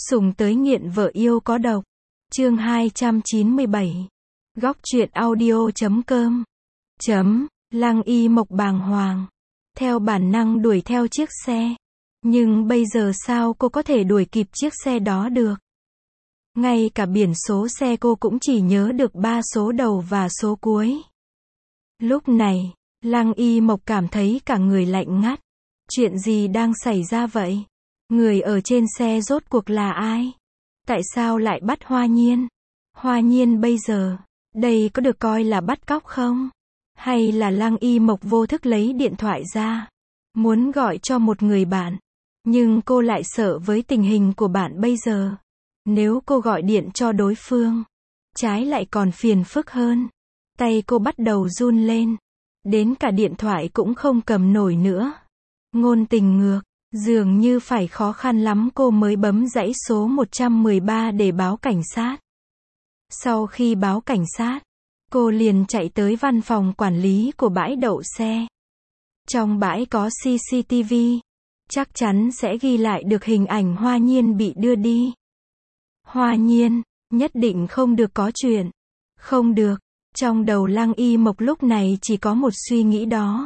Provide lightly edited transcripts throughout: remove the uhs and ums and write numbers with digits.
Sủng tới nghiện vợ yêu có độc. Chương 297. Góc truyện audio.com. Lăng Y Mộc bàng hoàng. Theo bản năng đuổi theo chiếc xe. Nhưng bây giờ sao cô có thể đuổi kịp chiếc xe đó được? Ngay cả biển số xe cô cũng chỉ nhớ được 3 số đầu và số cuối. Lúc này, Lăng Y Mộc cảm thấy cả người lạnh ngắt. Chuyện gì đang xảy ra vậy? Người ở trên xe rốt cuộc là ai? Tại sao lại bắt Hoa Nhiên? Hoa Nhiên bây giờ, đây có được coi là bắt cóc không? Hay là Lăng Y Mộc vô thức lấy điện thoại ra, muốn gọi cho một người bạn, nhưng cô lại sợ với tình hình của bạn bây giờ. Nếu cô gọi điện cho đối phương, trái lại còn phiền phức hơn. Tay cô bắt đầu run lên, đến cả điện thoại cũng không cầm nổi nữa. Ngôn tình ngược, dường như phải khó khăn lắm cô mới bấm dãy số 113 để báo cảnh sát. Sau khi báo cảnh sát, cô liền chạy tới văn phòng quản lý của bãi đậu xe. Trong bãi có CCTV, chắc chắn sẽ ghi lại được hình ảnh Hoa Nhiên bị đưa đi. Hoa Nhiên, nhất định không được có chuyện. Không được, trong đầu Lăng Y Mộc lúc này chỉ có một suy nghĩ đó.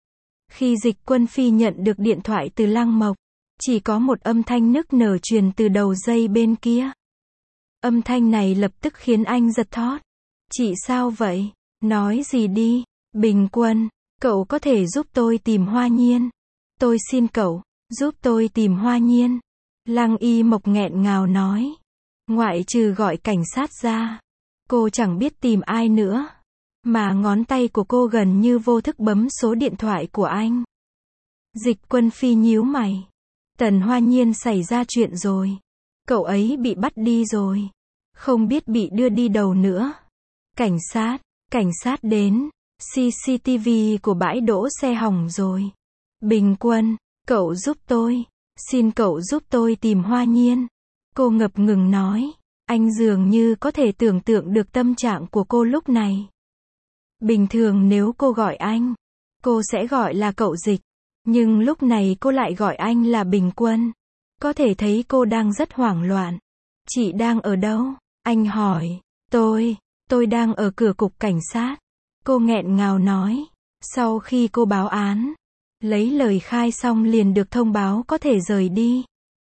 Khi Dịch Quân Phi nhận được điện thoại từ Lăng Mộc, chỉ có một âm thanh nức nở truyền từ đầu dây bên kia. Âm thanh này lập tức khiến anh giật thót. Chị sao vậy? Nói gì đi? Bình Quân, cậu có thể giúp tôi tìm Hoa Nhiên. Tôi xin cậu, giúp tôi tìm Hoa Nhiên. Lăng Y Mộc nghẹn ngào nói. Ngoại trừ gọi cảnh sát ra, cô chẳng biết tìm ai nữa. Mà ngón tay của cô gần như vô thức bấm số điện thoại của anh. Dịch Quân Phi nhíu mày. Tần Hoa Nhiên xảy ra chuyện rồi. Cậu ấy bị bắt đi rồi. Không biết bị đưa đi đâu nữa. Cảnh sát đến. CCTV của bãi đỗ xe hỏng rồi. Bình Quân, cậu giúp tôi. Xin cậu giúp tôi tìm Hoa Nhiên. Cô ngập ngừng nói. Anh dường như có thể tưởng tượng được tâm trạng của cô lúc này. Bình thường nếu cô gọi anh, cô sẽ gọi là cậu Dịch. Nhưng lúc này cô lại gọi anh là Bình Quân. Có thể thấy cô đang rất hoảng loạn. Chị đang ở đâu? Anh hỏi. Tôi đang ở cửa cục cảnh sát. Cô nghẹn ngào nói. Sau khi cô báo án, lấy lời khai xong liền được thông báo có thể rời đi.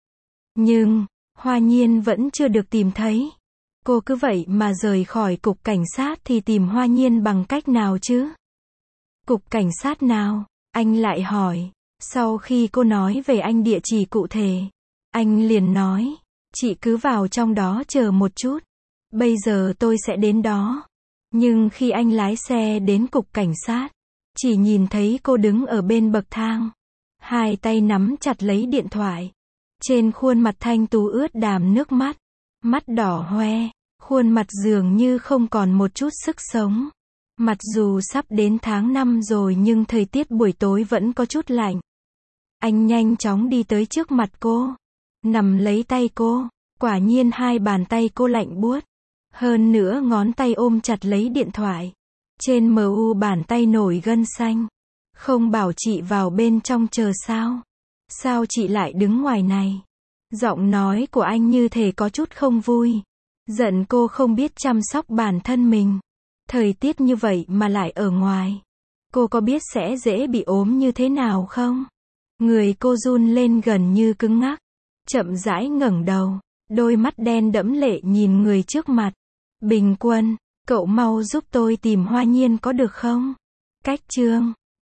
Nhưng, Hoa Nhiên vẫn chưa được tìm thấy. Cô cứ vậy mà rời khỏi cục cảnh sát thì tìm Hoa Nhiên bằng cách nào chứ? Cục cảnh sát nào? Anh lại hỏi. Sau khi cô nói về anh địa chỉ cụ thể, anh liền nói, chị cứ vào trong đó chờ một chút. Bây giờ tôi sẽ đến đó. Nhưng khi anh lái xe đến cục cảnh sát, chỉ nhìn thấy cô đứng ở bên bậc thang. Hai tay nắm chặt lấy điện thoại. Trên khuôn mặt thanh tú ướt đàm nước mắt. Mắt đỏ hoe. Khuôn mặt dường như không còn một chút sức sống. Mặc dù sắp đến tháng 5 rồi nhưng thời tiết buổi tối vẫn có chút lạnh. Anh nhanh chóng đi tới trước mặt cô. Nằm lấy tay cô. Quả nhiên hai bàn tay cô lạnh buốt. Hơn nữa ngón tay ôm chặt lấy điện thoại. Trên mu bàn tay nổi gân xanh. Không bảo chị vào bên trong chờ sao? Sao chị lại đứng ngoài này? Giọng nói của anh như thể có chút không vui. Giận cô không biết chăm sóc bản thân mình. Thời tiết như vậy mà lại ở ngoài. Cô có biết sẽ dễ bị ốm như thế nào không? Người cô run lên gần như cứng ngắc. Chậm rãi ngẩng đầu. Đôi mắt đen đẫm lệ nhìn người trước mặt. Bình Quân, cậu mau giúp tôi tìm Hoa Nhiên có được không? Cách chương